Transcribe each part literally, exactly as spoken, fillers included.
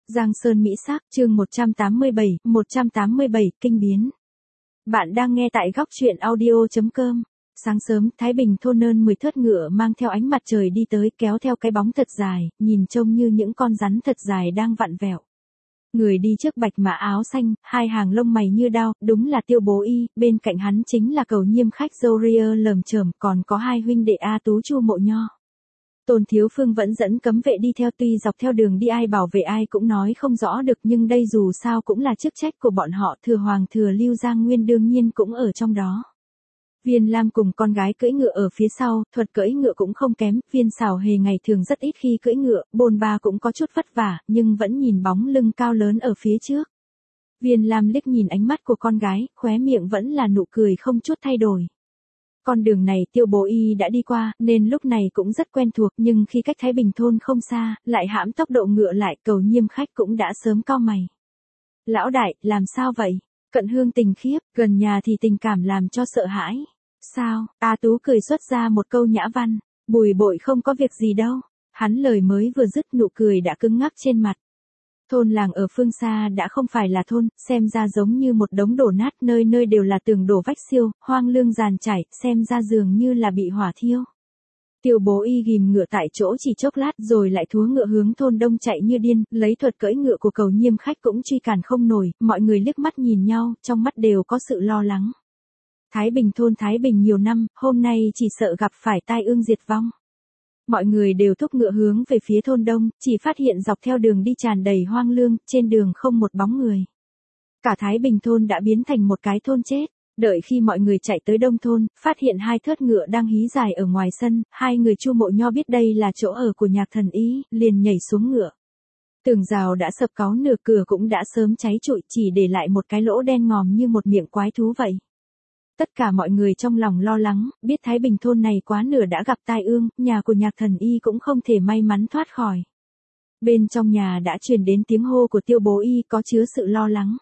Giang Sơn Mỹ Sắc, chương một trăm tám mươi bảy, một trăm tám mươi bảy, kinh biến. Bạn đang nghe tại góc truyện audio chấm com. Sáng sớm, Thái Bình thôn nơn mười thớt ngựa mang theo ánh mặt trời đi tới, kéo theo cái bóng thật dài, nhìn trông như những con rắn thật dài đang vặn vẹo. Người đi trước bạch mã áo xanh, hai hàng lông mày như đao, đúng là Tiêu Bố Y, bên cạnh hắn chính là Cầu Nhiêm Khách râu ria lởm chởm, còn có hai huynh đệ A Tú Chu Mộ Nho. Tôn Thiếu Phương vẫn dẫn cấm vệ đi theo, tuy dọc theo đường đi ai bảo vệ ai cũng nói không rõ được, nhưng đây dù sao cũng là chức trách của bọn họ. Thừa Hoàng thừa Lưu Giang Nguyên đương nhiên cũng ở trong đó. Viên Lam cùng con gái cưỡi ngựa ở phía sau, thuật cưỡi ngựa cũng không kém. Viên Xảo Hề ngày thường rất ít khi cưỡi ngựa, bôn ba cũng có chút vất vả, nhưng vẫn nhìn bóng lưng cao lớn ở phía trước. Viên Lam liếc nhìn ánh mắt của con gái, khóe miệng vẫn là nụ cười không chút thay đổi. Con đường này Tiêu Bố Y đã đi qua, nên lúc này cũng rất quen thuộc, nhưng khi cách Thái Bình thôn không xa, lại hãm tốc độ ngựa lại. Cầu Nhiêm Khách cũng đã sớm cau mày. Lão đại, làm sao vậy? Cận Hương tình khiếp, gần nhà thì tình cảm làm cho sợ hãi. Sao? A Tú cười xuất ra một câu nhã văn. Bùi bội không có việc gì đâu. Hắn lời mới vừa dứt, nụ cười đã cứng ngắc trên mặt. Thôn làng ở phương xa đã không phải là thôn, xem ra giống như một đống đổ nát, nơi nơi đều là tường đổ vách siêu, hoang lương giàn trải, xem ra dường như là bị hỏa thiêu. Tiêu Bố Y ghim ngựa tại chỗ chỉ chốc lát rồi lại thúa ngựa hướng thôn đông chạy như điên, lấy thuật cưỡi ngựa của Cầu Nhiêm Khách cũng truy cản không nổi. Mọi người liếc mắt nhìn nhau, trong mắt đều có sự lo lắng. Thái Bình thôn Thái Bình nhiều năm, hôm nay chỉ sợ gặp phải tai ương diệt vong. Mọi người đều thúc ngựa hướng về phía thôn đông, chỉ phát hiện dọc theo đường đi tràn đầy hoang lương, trên đường không một bóng người. Cả Thái Bình thôn đã biến thành một cái thôn chết. Đợi khi mọi người chạy tới đông thôn, phát hiện hai thớt ngựa đang hí dài ở ngoài sân, hai người Chu Mộ Nho biết đây là chỗ ở của Nhạc Thần Y, liền nhảy xuống ngựa. Tường rào đã sập cáu, nửa cửa cũng đã sớm cháy trụi, chỉ để lại một cái lỗ đen ngòm như một miệng quái thú vậy. Tất cả mọi người trong lòng lo lắng, biết Thái Bình thôn này quá nửa đã gặp tai ương, nhà của Nhạc Thần Y cũng không thể may mắn thoát khỏi. Bên trong nhà đã truyền đến tiếng hô của Tiêu Bố Y có chứa sự lo lắng.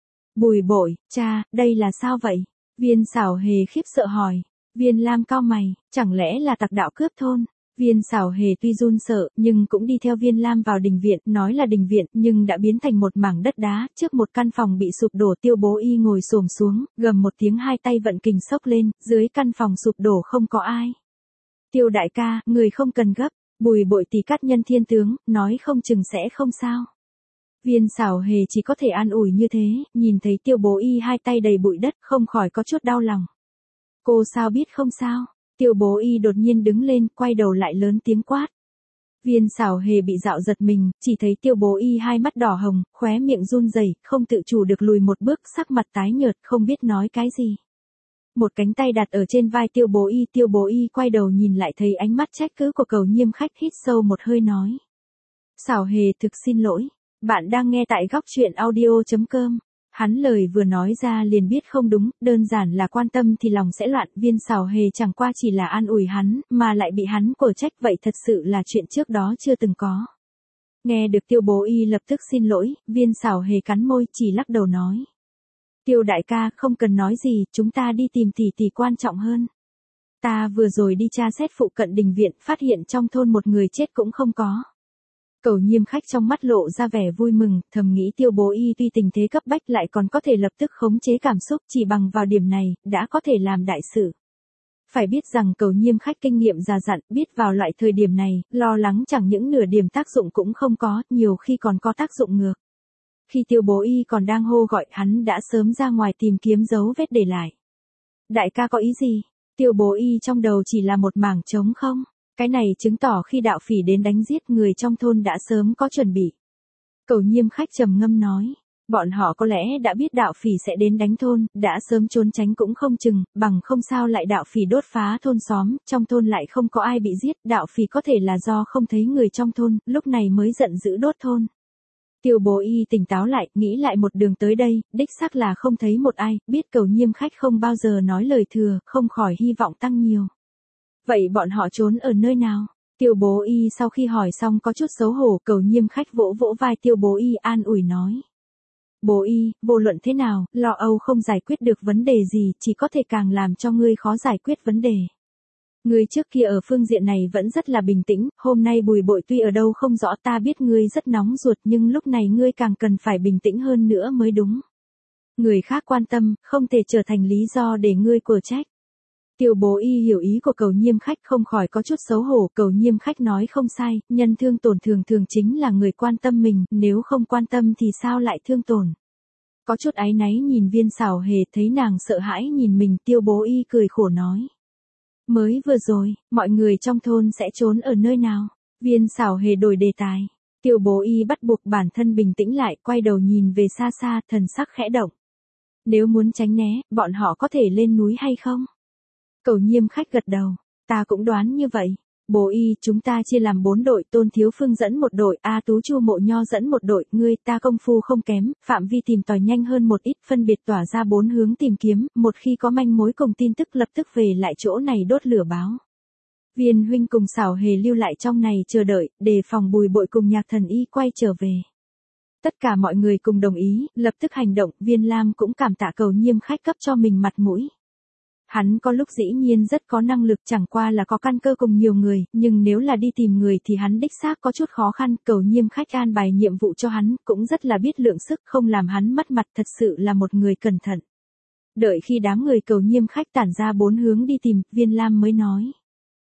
Bùi bội, cha, đây là sao vậy? Viên Xảo Hề khiếp sợ hỏi. Viên Lam cau mày, chẳng lẽ là tặc đạo cướp thôn? Viên Xảo Hề tuy run sợ, nhưng cũng đi theo Viên Lam vào đình viện, nói là đình viện, nhưng đã biến thành một mảng đất đá, trước một căn phòng bị sụp đổ. Tiêu Bố Y ngồi xổm xuống, gầm một tiếng, hai tay vận kình xốc lên, dưới căn phòng sụp đổ không có ai. Tiêu đại ca, người không cần gấp, Bùi bội tỷ cát nhân thiên tướng, nói không chừng sẽ không sao. Viên Xảo Hề chỉ có thể an ủi như thế, nhìn thấy Tiêu Bố Y hai tay đầy bụi đất, không khỏi có chút đau lòng. Cô sao biết không sao? Tiêu Bố Y đột nhiên đứng lên, quay đầu lại lớn tiếng quát. Viên Xảo Hề bị dạo giật mình, chỉ thấy Tiêu Bố Y hai mắt đỏ hồng, khóe miệng run rẩy, không tự chủ được lùi một bước, sắc mặt tái nhợt, không biết nói cái gì. Một cánh tay đặt ở trên vai Tiêu Bố Y, Tiêu Bố Y quay đầu nhìn lại thấy ánh mắt trách cứ của Cầu Nhiêm Khách, hít sâu một hơi nói. Xảo Hề thực xin lỗi. Bạn đang nghe tại góc truyện audio chấm com. Hắn lời vừa nói ra liền biết không đúng, đơn giản là quan tâm thì lòng sẽ loạn. Viên Xảo Hề chẳng qua chỉ là an ủi hắn, mà lại bị hắn quở trách, vậy thật sự là chuyện trước đó chưa từng có. Nghe được Tiêu Bố Y lập tức xin lỗi, Viên Xảo Hề cắn môi, chỉ lắc đầu nói. Tiêu đại ca, không cần nói gì, chúng ta đi tìm tỷ tỷ quan trọng hơn. Ta vừa rồi đi tra xét phụ cận đình viện, phát hiện trong thôn một người chết cũng không có. Cầu Nhiêm Khách trong mắt lộ ra vẻ vui mừng, thầm nghĩ Tiêu Bố Y tuy tình thế cấp bách lại còn có thể lập tức khống chế cảm xúc, chỉ bằng vào điểm này, đã có thể làm đại sự. Phải biết rằng Cầu Nhiêm Khách kinh nghiệm già dặn, biết vào loại thời điểm này, lo lắng chẳng những nửa điểm tác dụng cũng không có, nhiều khi còn có tác dụng ngược. Khi Tiêu Bố Y còn đang hô gọi, hắn đã sớm ra ngoài tìm kiếm dấu vết để lại. Đại ca có ý gì? Tiêu Bố Y trong đầu chỉ là một mảng trống không. Cái này chứng tỏ khi đạo phỉ đến đánh giết người trong thôn đã sớm có chuẩn bị. Cầu Nhiêm Khách trầm ngâm nói, bọn họ có lẽ đã biết đạo phỉ sẽ đến đánh thôn, đã sớm trốn tránh cũng không chừng, bằng không sao lại đạo phỉ đốt phá thôn xóm, trong thôn lại không có ai bị giết, đạo phỉ có thể là do không thấy người trong thôn, lúc này mới giận dữ đốt thôn. Tiêu Bố Y tỉnh táo lại, nghĩ lại một đường tới đây, đích xác là không thấy một ai, biết Cầu Nhiêm Khách không bao giờ nói lời thừa, không khỏi hy vọng tăng nhiều. Vậy bọn họ trốn ở nơi nào? Tiêu Bố Y sau khi hỏi xong có chút xấu hổ. Cầu Nhiêm Khách vỗ vỗ vai Tiêu Bố Y an ủi nói. Bố Y, vô luận thế nào, lo âu không giải quyết được vấn đề gì, chỉ có thể càng làm cho ngươi khó giải quyết vấn đề. Ngươi trước kia ở phương diện này vẫn rất là bình tĩnh, hôm nay Bùi Bội tuy ở đâu không rõ, ta biết ngươi rất nóng ruột nhưng lúc này ngươi càng cần phải bình tĩnh hơn nữa mới đúng. Người khác quan tâm, không thể trở thành lý do để ngươi của trách. Tiêu Bố Y hiểu ý của Cầu Nhiêm Khách không khỏi có chút xấu hổ, Cầu Nhiêm Khách nói không sai, nhân thương tổn thường thường chính là người quan tâm mình, nếu không quan tâm thì sao lại thương tổn. Có chút áy náy nhìn Viên Xảo Hề, thấy nàng sợ hãi nhìn mình, Tiêu Bố Y cười khổ nói. Mới vừa rồi, mọi người trong thôn sẽ trốn ở nơi nào? Viên Xảo Hề đổi đề tài. Tiêu Bố Y bắt buộc bản thân bình tĩnh lại, quay đầu nhìn về xa xa, thần sắc khẽ động. Nếu muốn tránh né, bọn họ có thể lên núi hay không? Cầu Nhiêm Khách gật đầu, ta cũng đoán như vậy. Bố Y, chúng ta chia làm bốn đội, Tôn Thiếu Phương dẫn một đội, A Tú Chu Mộ Nho dẫn một đội, ngươi ta công phu không kém, phạm vi tìm tòi nhanh hơn một ít, phân biệt tỏa ra bốn hướng tìm kiếm, một khi có manh mối cùng tin tức lập tức về lại chỗ này đốt lửa báo. Viên huynh cùng Xảo Hề lưu lại trong này chờ đợi, đề phòng Bùi Bội cùng Nhạc Thần Y quay trở về. Tất cả mọi người cùng đồng ý, lập tức hành động, Viên Lam cũng cảm tạ Cầu Nhiêm Khách cấp cho mình mặt mũi. Hắn có lúc dĩ nhiên rất có năng lực, chẳng qua là có căn cơ cùng nhiều người, nhưng nếu là đi tìm người thì hắn đích xác có chút khó khăn, Cầu Nhiêm Khách an bài nhiệm vụ cho hắn, cũng rất là biết lượng sức, không làm hắn mất mặt, thật sự là một người cẩn thận. Đợi khi đám người Cầu Nhiêm Khách tản ra bốn hướng đi tìm, Viên Lam mới nói.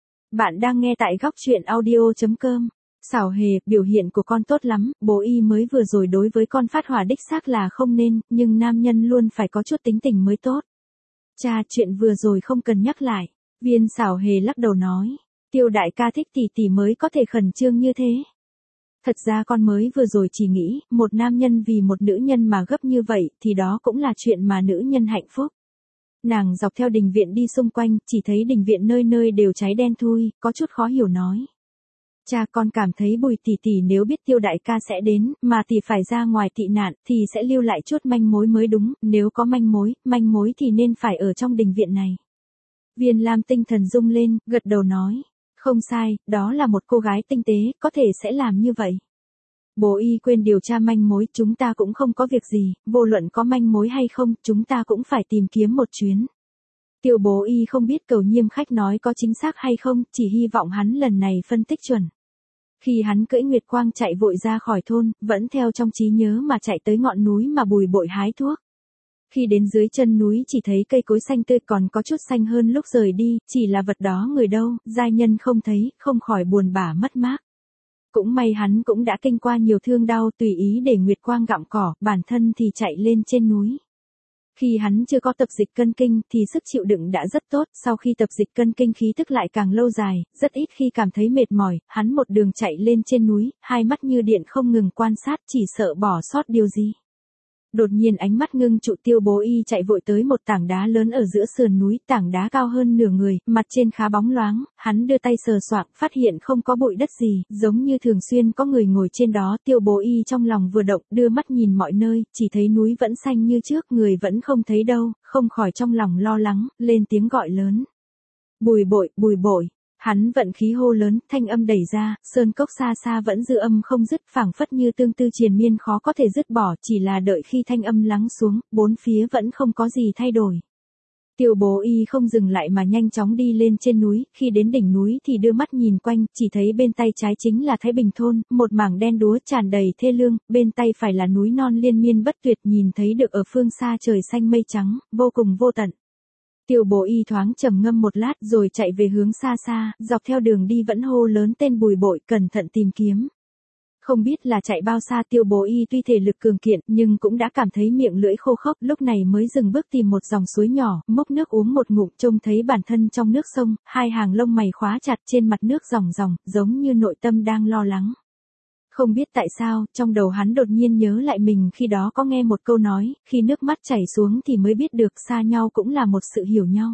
Bạn đang nghe tại góc truyện audio chấm com. Xảo Hề, biểu hiện của con tốt lắm, Bố Y mới vừa rồi đối với con phát hỏa đích xác là không nên, nhưng nam nhân luôn phải có chút tính tình mới tốt. Cha, chuyện vừa rồi không cần nhắc lại. Viên Xảo Hề lắc đầu nói. Tiêu đại ca thích tỷ tỷ mới có thể khẩn trương như thế. Thật ra con mới vừa rồi chỉ nghĩ, một nam nhân vì một nữ nhân mà gấp như vậy, thì đó cũng là chuyện mà nữ nhân hạnh phúc. Nàng dọc theo đình viện đi xung quanh, chỉ thấy đình viện nơi nơi đều cháy đen thui, có chút khó hiểu nói. Cha, con cảm thấy Bùi tỷ tỷ nếu biết Tiêu đại ca sẽ đến, mà tỷ phải ra ngoài tị nạn, thì sẽ lưu lại chút manh mối mới đúng, nếu có manh mối, manh mối thì nên phải ở trong đình viện này. Viên Lam tinh thần rung lên, gật đầu nói. Không sai, đó là một cô gái tinh tế, có thể sẽ làm như vậy. Bố Y quên điều tra manh mối, chúng ta cũng không có việc gì, vô luận có manh mối hay không, chúng ta cũng phải tìm kiếm một chuyến. Tiêu Bố Y không biết Cầu Nhiêm Khách nói có chính xác hay không, chỉ hy vọng hắn lần này phân tích chuẩn. Khi hắn cưỡi Nguyệt Quang chạy vội ra khỏi thôn, vẫn theo trong trí nhớ mà chạy tới ngọn núi mà Bùi Bội hái thuốc. Khi đến dưới chân núi chỉ thấy cây cối xanh tươi còn có chút xanh hơn lúc rời đi, chỉ là vật đó người đâu, giai nhân không thấy, không khỏi buồn bã mất mát. Cũng may hắn cũng đã kinh qua nhiều thương đau, tùy ý để Nguyệt Quang gặm cỏ, bản thân thì chạy lên trên núi. Khi hắn chưa có tập dịch cân kinh thì sức chịu đựng đã rất tốt, sau khi tập dịch cân kinh khí tức lại càng lâu dài, rất ít khi cảm thấy mệt mỏi, hắn một đường chạy lên trên núi, hai mắt như điện không ngừng quan sát, chỉ sợ bỏ sót điều gì. Đột nhiên ánh mắt ngưng trụ, Tiêu Bố Y chạy vội tới một tảng đá lớn ở giữa sườn núi, tảng đá cao hơn nửa người, mặt trên khá bóng loáng, hắn đưa tay sờ soạng, phát hiện không có bụi đất gì, giống như thường xuyên có người ngồi trên đó, Tiêu Bố Y trong lòng vừa động, đưa mắt nhìn mọi nơi, chỉ thấy núi vẫn xanh như trước, người vẫn không thấy đâu, không khỏi trong lòng lo lắng, lên tiếng gọi lớn. Bùi Bội, Bùi Bội. Hắn vận khí hô lớn, thanh âm đẩy ra, sơn cốc xa xa vẫn dư âm không dứt, phảng phất như tương tư triền miên khó có thể dứt bỏ, chỉ là đợi khi thanh âm lắng xuống, bốn phía vẫn không có gì thay đổi. Tiêu Bố Y không dừng lại mà nhanh chóng đi lên trên núi, khi đến đỉnh núi thì đưa mắt nhìn quanh, chỉ thấy bên tay trái chính là Thái Bình thôn, một mảng đen đúa tràn đầy thê lương, bên tay phải là núi non liên miên bất tuyệt, nhìn thấy được ở phương xa trời xanh mây trắng, vô cùng vô tận. Tiêu Bố Y thoáng trầm ngâm một lát rồi chạy về hướng xa xa, dọc theo đường đi vẫn hô lớn tên Bùi Bội, cẩn thận tìm kiếm. Không biết là chạy bao xa, Tiêu Bố Y tuy thể lực cường kiện nhưng cũng đã cảm thấy miệng lưỡi khô khốc, lúc này mới dừng bước tìm một dòng suối nhỏ, múc nước uống một ngụm, trông thấy bản thân trong nước sông, hai hàng lông mày khóa chặt trên mặt nước ròng ròng, giống như nội tâm đang lo lắng. Không biết tại sao, trong đầu hắn đột nhiên nhớ lại mình khi đó có nghe một câu nói, khi nước mắt chảy xuống thì mới biết được xa nhau cũng là một sự hiểu nhau.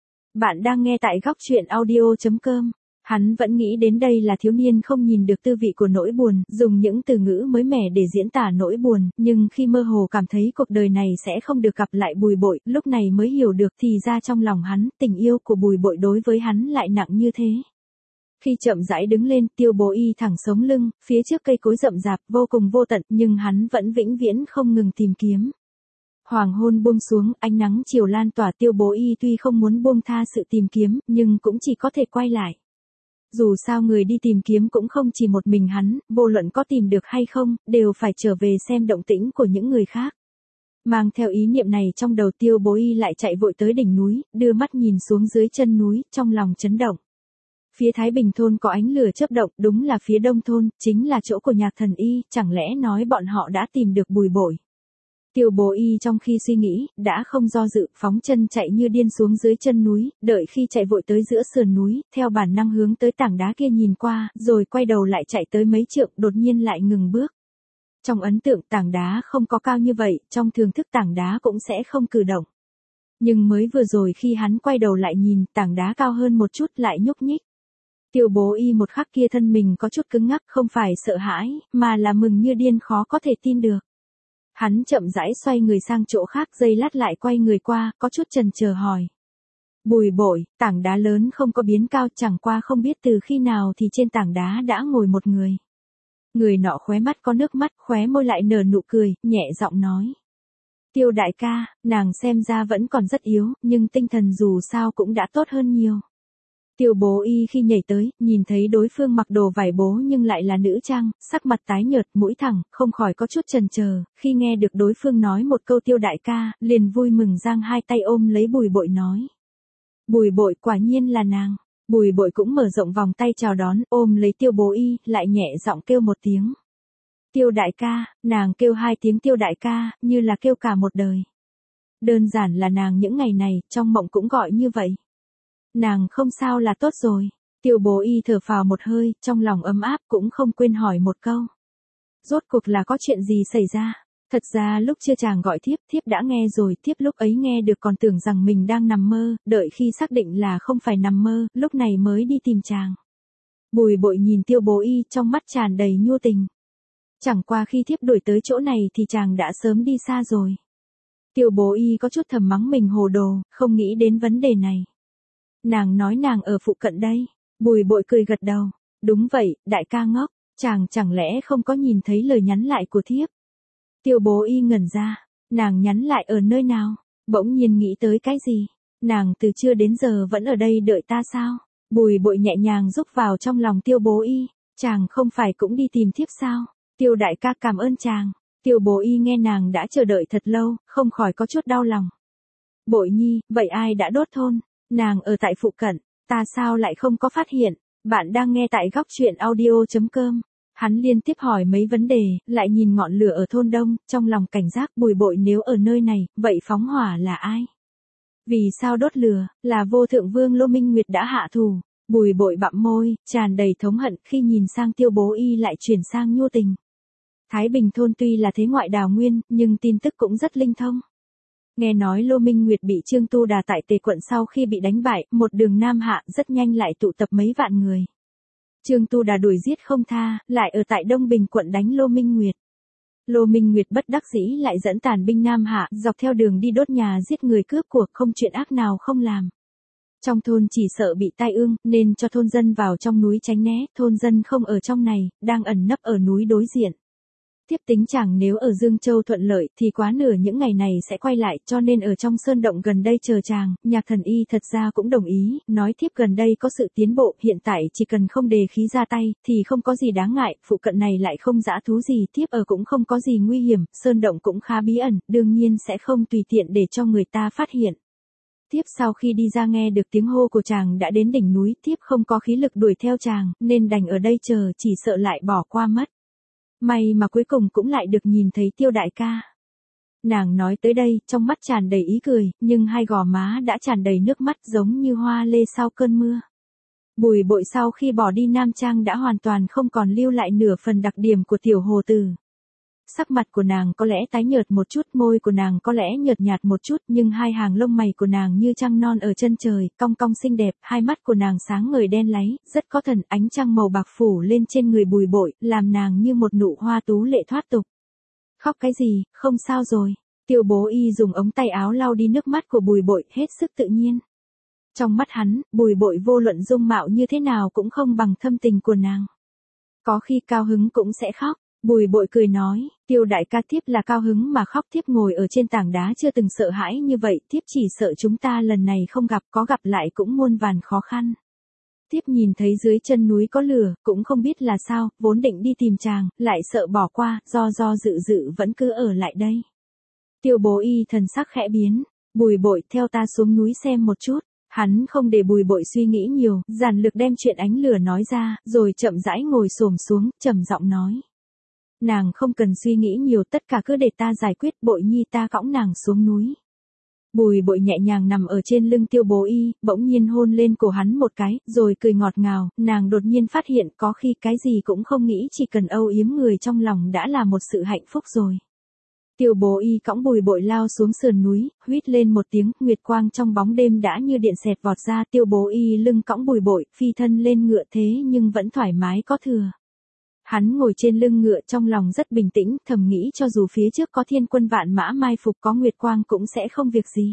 Bạn đang nghe tại góc truyện audio chấm com. Hắn vẫn nghĩ đến đây là thiếu niên không nhìn được tư vị của nỗi buồn, dùng những từ ngữ mới mẻ để diễn tả nỗi buồn, nhưng khi mơ hồ cảm thấy cuộc đời này sẽ không được gặp lại Bùi Bội, lúc này mới hiểu được thì ra trong lòng hắn, tình yêu của Bùi Bội đối với hắn lại nặng như thế. Khi chậm rãi đứng lên, Tiêu Bố Y thẳng sống lưng, phía trước cây cối rậm rạp, vô cùng vô tận, nhưng hắn vẫn vĩnh viễn không ngừng tìm kiếm. Hoàng hôn buông xuống, ánh nắng chiều lan tỏa, Tiêu Bố Y tuy không muốn buông tha sự tìm kiếm, nhưng cũng chỉ có thể quay lại. Dù sao người đi tìm kiếm cũng không chỉ một mình hắn, vô luận có tìm được hay không, đều phải trở về xem động tĩnh của những người khác. Mang theo ý niệm này trong đầu, Tiêu Bố Y lại chạy vội tới đỉnh núi, đưa mắt nhìn xuống dưới chân núi, trong lòng chấn động. Phía Thái Bình thôn có ánh lửa chớp động, đúng là phía đông thôn, chính là chỗ của Nhạc Thần Y, chẳng lẽ nói bọn họ đã tìm được Bùi Bội. Tiêu Bố Y trong khi suy nghĩ, đã không do dự, phóng chân chạy như điên xuống dưới chân núi, đợi khi chạy vội tới giữa sườn núi, theo bản năng hướng tới tảng đá kia nhìn qua, rồi quay đầu lại chạy tới mấy trượng, đột nhiên lại ngừng bước. Trong ấn tượng tảng đá không có cao như vậy, trong thường thức tảng đá cũng sẽ không cử động. Nhưng mới vừa rồi khi hắn quay đầu lại nhìn, tảng đá cao hơn một chút lại nhúc nhích. Tiêu Bố Y một khắc kia thân mình có chút cứng ngắc, không phải sợ hãi, mà là mừng như điên, khó có thể tin được. Hắn chậm rãi xoay người sang chỗ khác, giây lát lại quay người qua, có chút chần chờ hỏi. Bùi Bội, tảng đá lớn không có biến cao, chẳng qua không biết từ khi nào thì trên tảng đá đã ngồi một người. Người nọ khóe mắt có nước mắt, khóe môi lại nở nụ cười, nhẹ giọng nói. Tiêu đại ca, nàng xem ra vẫn còn rất yếu, nhưng tinh thần dù sao cũng đã tốt hơn nhiều. Tiêu Bố Y khi nhảy tới, nhìn thấy đối phương mặc đồ vải bố nhưng lại là nữ trang, sắc mặt tái nhợt, mũi thẳng, không khỏi có chút chần chờ, khi nghe được đối phương nói một câu Tiêu đại ca, liền vui mừng giang hai tay ôm lấy Bùi Bội nói. Bùi Bội, quả nhiên là nàng. Bùi Bội cũng mở rộng vòng tay chào đón, ôm lấy Tiêu Bố Y, lại nhẹ giọng kêu một tiếng. Tiêu đại ca, nàng kêu hai tiếng Tiêu đại ca, như là kêu cả một đời. Đơn giản là nàng những ngày này, trong mộng cũng gọi như vậy. Nàng không sao là tốt rồi. Tiêu Bố Y thở phào một hơi, trong lòng ấm áp, cũng không quên hỏi một câu. Rốt cuộc là có chuyện gì xảy ra? Thật ra lúc chưa chàng gọi thiếp, thiếp đã nghe rồi, thiếp lúc ấy nghe được còn tưởng rằng mình đang nằm mơ, đợi khi xác định là không phải nằm mơ, lúc này mới đi tìm chàng. Bùi Bội nhìn Tiêu Bố Y trong mắt tràn đầy nhu tình. Chẳng qua khi thiếp đuổi tới chỗ này thì chàng đã sớm đi xa rồi. Tiêu Bố Y có chút thầm mắng mình hồ đồ, không nghĩ đến vấn đề này. Nàng nói nàng ở phụ cận đây. Bùi Bội cười gật đầu. Đúng vậy, đại ca ngốc, chàng chẳng lẽ không có nhìn thấy lời nhắn lại của thiếp. Tiêu Bố Y ngẩn ra, nàng nhắn lại ở nơi nào, bỗng nhiên nghĩ tới cái gì, nàng từ trưa đến giờ vẫn ở đây đợi ta sao. Bùi Bội nhẹ nhàng rúc vào trong lòng Tiêu Bố Y, chàng không phải cũng đi tìm thiếp sao, Tiêu đại ca cảm ơn chàng. Tiêu Bố Y nghe nàng đã chờ đợi thật lâu, không khỏi có chút đau lòng. Bội nhi, vậy ai đã đốt thôn? Nàng ở tại phụ cận, ta sao lại không có phát hiện? Bạn đang nghe tại góc truyện audio chấm com. Hắn liên tiếp hỏi mấy vấn đề, lại nhìn ngọn lửa ở thôn đông, trong lòng cảnh giác. Bùi Bội nếu ở nơi này, vậy phóng hỏa là ai? Vì sao đốt lửa, là Vô Thượng Vương Lô Minh Nguyệt đã hạ thù. Bùi Bội bặm môi, tràn đầy thống hận, khi nhìn sang Tiêu Bố Y lại chuyển sang nhu tình. Thái Bình thôn tuy là thế ngoại đào nguyên, nhưng tin tức cũng rất linh thông. Nghe nói Lô Minh Nguyệt bị Trương Tu Đà tại Tề quận sau khi bị đánh bại, một đường nam hạ rất nhanh lại tụ tập mấy vạn người. Trương Tu Đà đuổi giết không tha, lại ở tại Đông Bình quận đánh Lô Minh Nguyệt. Lô Minh Nguyệt bất đắc dĩ lại dẫn tàn binh nam hạ, dọc theo đường đi đốt nhà giết người cướp của, không chuyện ác nào không làm. Trong thôn chỉ sợ bị tai ương, nên cho thôn dân vào trong núi tránh né, thôn dân không ở trong này, đang ẩn nấp ở núi đối diện. Tiếp tính chàng nếu ở Dương Châu thuận lợi thì quá nửa những ngày này sẽ quay lại, cho nên ở trong sơn động gần đây chờ chàng. Nhạc Thần Y thật ra cũng đồng ý, nói thiếp gần đây có sự tiến bộ, hiện tại chỉ cần không đề khí ra tay thì không có gì đáng ngại, phụ cận này lại không dã thú gì, thiếp ở cũng không có gì nguy hiểm, sơn động cũng khá bí ẩn, đương nhiên sẽ không tùy tiện để cho người ta phát hiện. Tiếp sau khi đi ra nghe được tiếng hô của chàng đã đến đỉnh núi, tiếp không có khí lực đuổi theo chàng, nên đành ở đây chờ, chỉ sợ lại bỏ qua mất. May mà cuối cùng cũng lại được nhìn thấy Tiêu đại ca. Nàng nói tới đây, trong mắt tràn đầy ý cười, nhưng hai gò má đã tràn đầy nước mắt giống như hoa lê sau cơn mưa. Bùi Bội sau khi bỏ đi nam trang đã hoàn toàn không còn lưu lại nửa phần đặc điểm của tiểu hồ tử. Sắc mặt của nàng có lẽ tái nhợt một chút, môi của nàng có lẽ nhợt nhạt một chút, nhưng hai hàng lông mày của nàng như trăng non ở chân trời, cong cong xinh đẹp, hai mắt của nàng sáng ngời đen láy, rất có thần, ánh trăng màu bạc phủ lên trên người Bùi Bội, làm nàng như một nụ hoa tú lệ thoát tục. Khóc cái gì, không sao rồi. Tiêu Bố Y dùng ống tay áo lau đi nước mắt của Bùi Bội, hết sức tự nhiên. Trong mắt hắn, Bùi Bội vô luận dung mạo như thế nào cũng không bằng thâm tình của nàng. Có khi cao hứng cũng sẽ khóc. Bùi Bội cười nói, Tiêu đại ca thiếp là cao hứng mà khóc, thiếp ngồi ở trên tảng đá chưa từng sợ hãi như vậy, thiếp chỉ sợ chúng ta lần này không gặp, có gặp lại cũng muôn vàn khó khăn. Thiếp nhìn thấy dưới chân núi có lửa, cũng không biết là sao, vốn định đi tìm chàng, lại sợ bỏ qua, do do dự dự vẫn cứ ở lại đây. Tiêu Bố Y thần sắc khẽ biến, Bùi Bội theo ta xuống núi xem một chút. Hắn không để Bùi Bội suy nghĩ nhiều, giản lược đem chuyện ánh lửa nói ra, rồi chậm rãi ngồi xổm xuống, trầm giọng nói. Nàng không cần suy nghĩ nhiều, tất cả cứ để ta giải quyết, Bội nhi ta cõng nàng xuống núi. Bùi Bội nhẹ nhàng nằm ở trên lưng Tiêu Bố Y, bỗng nhiên hôn lên cổ hắn một cái, rồi cười ngọt ngào, nàng đột nhiên phát hiện có khi cái gì cũng không nghĩ, chỉ cần âu yếm người trong lòng đã là một sự hạnh phúc rồi. Tiêu Bố Y cõng Bùi Bội lao xuống sườn núi, huýt lên một tiếng, nguyệt quang trong bóng đêm đã như điện xẹt vọt ra, Tiêu Bố Y lưng cõng Bùi Bội, phi thân lên ngựa thế nhưng vẫn thoải mái có thừa. Hắn ngồi trên lưng ngựa trong lòng rất bình tĩnh, thầm nghĩ cho dù phía trước có thiên quân vạn mã mai phục, có nguyệt quang cũng sẽ không việc gì.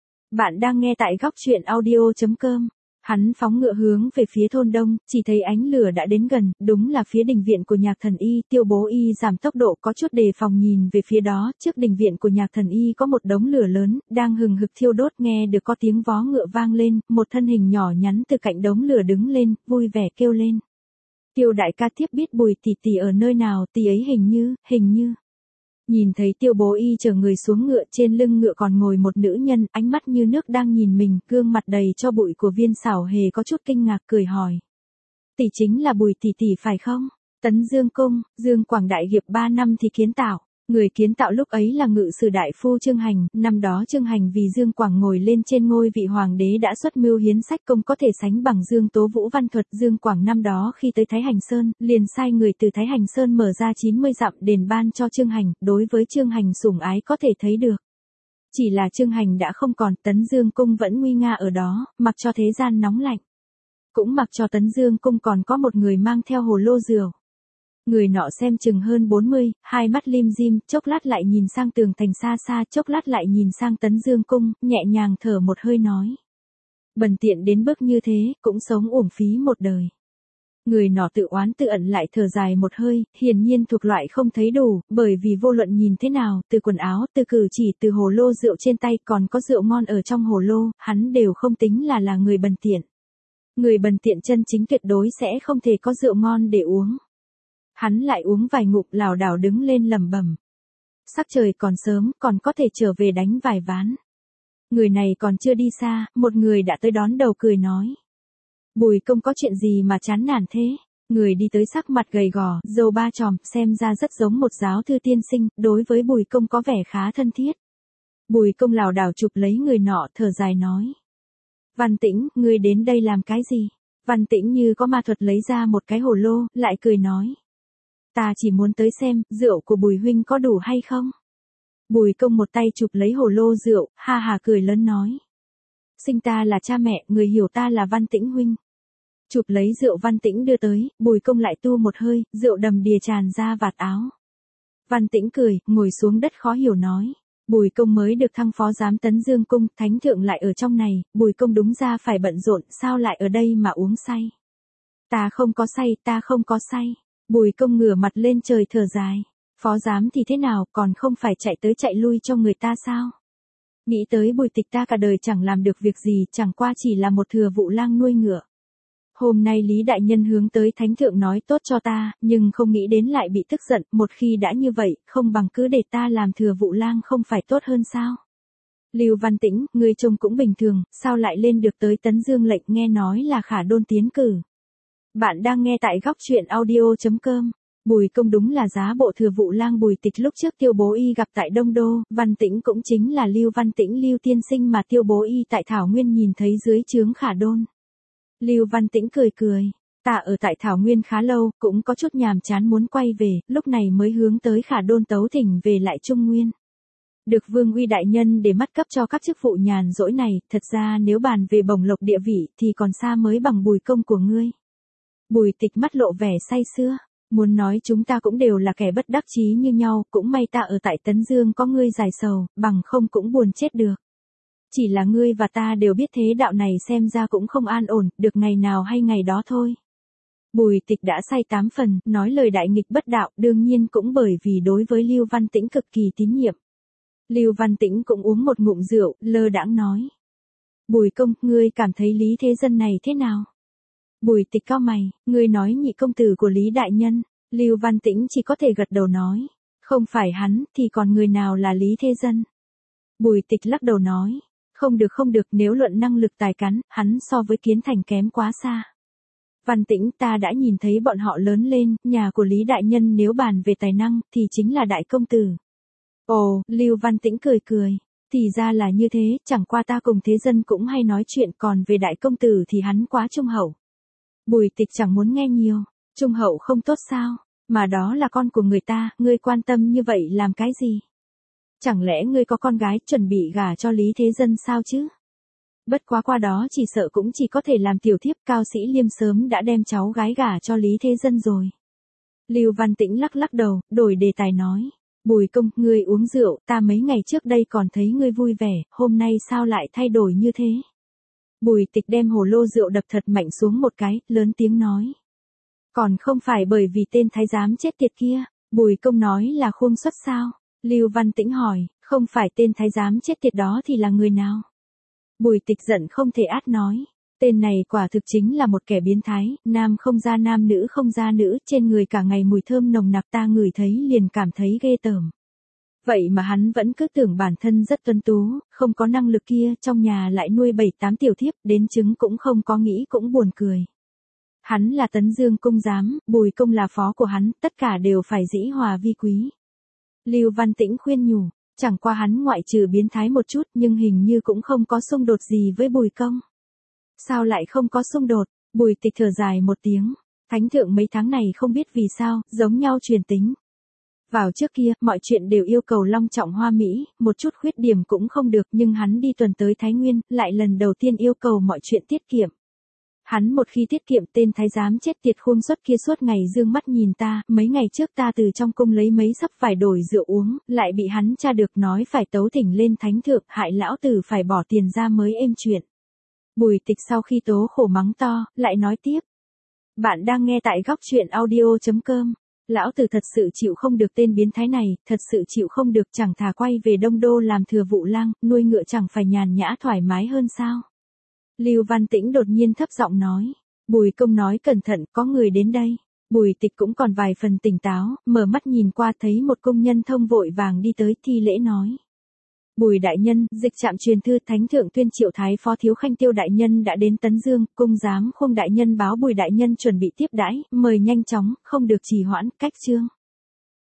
Bạn đang nghe tại góc truyện audio chấm com. Hắn phóng ngựa hướng về phía thôn đông, chỉ thấy ánh lửa đã đến gần, đúng là phía đình viện của Nhạc Thần Y. Tiêu Bố Y giảm tốc độ có chút đề phòng nhìn về phía đó, trước đình viện của Nhạc Thần Y có một đống lửa lớn, đang hừng hực thiêu đốt, nghe được có tiếng vó ngựa vang lên, một thân hình nhỏ nhắn từ cạnh đống lửa đứng lên, vui vẻ kêu lên. Tiêu đại ca thiếp biết Bùi tỷ tỷ ở nơi nào, tỷ ấy hình như, hình như. Nhìn thấy Tiêu Bố Y chở người xuống ngựa, trên lưng ngựa còn ngồi một nữ nhân, ánh mắt như nước đang nhìn mình, gương mặt đầy cho bụi của Viên Xảo Hề có chút kinh ngạc cười hỏi. Tỷ chính là Bùi tỷ tỷ phải không? Tấn Dương Cung, Dương Quảng Đại Hiệp ba năm thì kiến tạo. Người kiến tạo lúc ấy là ngự sử đại phu Trương Hành, năm đó Trương Hành vì Dương Quảng ngồi lên trên ngôi vị hoàng đế đã xuất mưu hiến sách công có thể sánh bằng Dương Tố Vũ văn thuật. Dương Quảng năm đó khi tới Thái Hành Sơn, liền sai người từ Thái Hành Sơn mở ra chín mươi dặm đền ban cho Trương Hành, đối với Trương Hành sủng ái có thể thấy được. Chỉ là Trương Hành đã không còn, Tấn Dương Cung vẫn nguy nga ở đó, mặc cho thế gian nóng lạnh. Cũng mặc cho Tấn Dương Cung còn có một người mang theo hồ lô rượu. Người nọ xem chừng hơn bốn mươi, hai mắt lim dim, chốc lát lại nhìn sang tường thành xa xa, chốc lát lại nhìn sang Tấn Dương Cung, nhẹ nhàng thở một hơi nói. Bần tiện đến bước như thế, cũng sống uổng phí một đời. Người nọ tự oán tự ẩn lại thở dài một hơi, hiển nhiên thuộc loại không thấy đủ, bởi vì vô luận nhìn thế nào, từ quần áo, từ cử chỉ, từ hồ lô rượu trên tay, còn có rượu ngon ở trong hồ lô, hắn đều không tính là là người bần tiện. Người bần tiện chân chính tuyệt đối sẽ không thể có rượu ngon để uống. Hắn lại uống vài ngụm lảo đảo đứng lên lẩm bẩm. Sắc trời còn sớm, còn có thể trở về đánh vài ván. Người này còn chưa đi xa, một người đã tới đón đầu cười nói. Bùi công có chuyện gì mà chán nản thế? Người đi tới sắc mặt gầy gò, râu ba chòm, xem ra rất giống một giáo thư tiên sinh, đối với Bùi công có vẻ khá thân thiết. Bùi công lảo đảo chụp lấy người nọ, thở dài nói. Văn Tĩnh, ngươi đến đây làm cái gì? Văn Tĩnh như có ma thuật lấy ra một cái hồ lô, lại cười nói. Ta chỉ muốn tới xem, rượu của Bùi huynh có đủ hay không? Bùi công một tay chụp lấy hồ lô rượu, ha ha cười lớn nói. Sinh ta là cha mẹ, người hiểu ta là Văn Tĩnh huynh. Chụp lấy rượu Văn Tĩnh đưa tới, Bùi công lại tu một hơi, rượu đầm đìa tràn ra vạt áo. Văn Tĩnh cười, ngồi xuống đất khó hiểu nói. Bùi công mới được thăng phó giám Tấn Dương Cung, thánh thượng lại ở trong này, Bùi công đúng ra phải bận rộn, sao lại ở đây mà uống say? Ta không có say, ta không có say. Bùi công ngửa mặt lên trời thở dài. Phó giám thì thế nào, còn không phải chạy tới chạy lui cho người ta sao? Nghĩ tới Bùi tịch ta cả đời chẳng làm được việc gì, chẳng qua chỉ là một thừa vụ lang nuôi ngựa. Hôm nay Lý Đại Nhân hướng tới thánh thượng nói tốt cho ta, nhưng không nghĩ đến lại bị tức giận, một khi đã như vậy, không bằng cứ để ta làm thừa vụ lang không phải tốt hơn sao? Lưu Văn Tĩnh, ngươi trông cũng bình thường, sao lại lên được tới Tấn Dương lệnh, nghe nói là Khả Đôn tiến cử. Bạn đang nghe tại góc truyện audio chấm com. Bùi công đúng là giá bộ thừa vụ lang Bùi tịch lúc trước Tiêu Bố Y gặp tại Đông Đô, Văn Tĩnh cũng chính là Lưu Văn Tĩnh Lưu tiên sinh mà Tiêu Bố Y tại Thảo Nguyên nhìn thấy dưới trướng Khả Đôn. Lưu Văn Tĩnh cười cười, ta ở tại Thảo Nguyên khá lâu, cũng có chút nhàm chán muốn quay về, lúc này mới hướng tới Khả Đôn tấu thỉnh về lại Trung Nguyên. Được Vương uy đại nhân để mắt cấp cho các chức vụ nhàn rỗi này, thật ra nếu bàn về bổng lộc địa vị thì còn xa mới bằng Bùi công của ngươi. Bùi tịch mắt lộ vẻ say sưa, muốn nói chúng ta cũng đều là kẻ bất đắc chí như nhau, cũng may ta ở tại Tấn Dương có ngươi giải sầu, bằng không cũng buồn chết được. Chỉ là ngươi và ta đều biết thế đạo này xem ra cũng không an ổn, được ngày nào hay ngày đó thôi. Bùi Tịch đã say tám phần, nói lời đại nghịch bất đạo, đương nhiên cũng bởi vì đối với Lưu Văn Tĩnh cực kỳ tín nhiệm. Lưu Văn Tĩnh cũng uống một ngụm rượu, lơ đãng nói. Bùi công, ngươi cảm thấy Lý Thế Dân này thế nào? Bùi Tịch cau mày, ngươi nói nhị công tử của Lý Đại Nhân. Lưu Văn Tĩnh chỉ có thể gật đầu nói. Không phải hắn, thì còn người nào là Lý Thế Dân? Bùi Tịch lắc đầu nói. Không được không được, nếu luận năng lực tài cán, hắn so với Kiến Thành kém quá xa. Văn Tĩnh, ta đã nhìn thấy bọn họ lớn lên, nhà của Lý Đại Nhân nếu bàn về tài năng, thì chính là đại công tử. Ồ, Lưu Văn Tĩnh cười cười. Thì ra là như thế, chẳng qua ta cùng Thế Dân cũng hay nói chuyện, còn về đại công tử thì hắn quá trung hậu. Bùi Tịch chẳng muốn nghe nhiều. Trung hậu không tốt sao? Mà đó là con của người ta, ngươi quan tâm như vậy làm cái gì? Chẳng lẽ ngươi có con gái chuẩn bị gả cho Lý Thế Dân sao chứ? Bất quá qua đó chỉ sợ cũng chỉ có thể làm tiểu thiếp, Cao Sĩ Liêm sớm đã đem cháu gái gả cho Lý Thế Dân rồi. Lưu Văn Tĩnh lắc lắc đầu, đổi đề tài nói. Bùi công, ngươi uống rượu, ta mấy ngày trước đây còn thấy ngươi vui vẻ, hôm nay sao lại thay đổi như thế? Bùi Tịch đem hồ lô rượu đập thật mạnh xuống một cái, lớn tiếng nói. Còn không phải bởi vì tên thái giám chết tiệt kia, Bùi công nói là khuông xuất sao? Lưu Văn Tĩnh hỏi, không phải tên thái giám chết tiệt đó thì là người nào? Bùi Tịch giận không thể át nói. Tên này quả thực chính là một kẻ biến thái, nam không ra nam nữ không ra nữ, trên người cả ngày mùi thơm nồng nặc ta ngửi thấy liền cảm thấy ghê tởm. Vậy mà hắn vẫn cứ tưởng bản thân rất tuấn tú, không có năng lực kia, trong nhà lại nuôi bảy tám tiểu thiếp, đến chứng cũng không có, nghĩ cũng buồn cười. Hắn là Tấn Dương cung giám, Bùi công là phó của hắn, tất cả đều phải dĩ hòa vi quý. Lưu Văn Tĩnh khuyên nhủ, chẳng qua hắn ngoại trừ biến thái một chút nhưng hình như cũng không có xung đột gì với Bùi công. Sao lại không có xung đột? Bùi Tịch thở dài một tiếng. Thánh thượng mấy tháng này không biết vì sao, giống nhau truyền tính. Vào trước kia, mọi chuyện đều yêu cầu long trọng hoa mỹ, một chút khuyết điểm cũng không được, nhưng hắn đi tuần tới Thái Nguyên, lại lần đầu tiên yêu cầu mọi chuyện tiết kiệm. Hắn một khi tiết kiệm, tên thái giám chết tiệt khuông xuất kia suốt ngày dương mắt nhìn ta, mấy ngày trước ta từ trong cung lấy mấy sấp vải đổi rượu uống, lại bị hắn tra được nói phải tấu thỉnh lên thánh thượng, hại lão tử phải bỏ tiền ra mới êm chuyện. Bùi Tịch sau khi tố khổ mắng to, lại nói tiếp. Bạn đang nghe tại góc truyện audio chấm com. Lão tử thật sự chịu không được tên biến thái này, thật sự chịu không được, chẳng thà quay về Đông Đô làm thừa vụ lang, nuôi ngựa chẳng phải nhàn nhã thoải mái hơn sao? Lưu Văn Tĩnh đột nhiên thấp giọng nói. Bùi công nói cẩn thận, có người đến đây. Bùi Tịch cũng còn vài phần tỉnh táo, mở mắt nhìn qua thấy một công nhân thông vội vàng đi tới, thi lễ nói. Bùi đại nhân, dịch trạm truyền thư, thánh thượng tuyên triệu thái phó thiếu khanh Tiêu đại nhân đã đến Tấn Dương, cung giám Khung đại nhân báo Bùi đại nhân chuẩn bị tiếp đãi, mời nhanh chóng, không được trì hoãn, cách chương.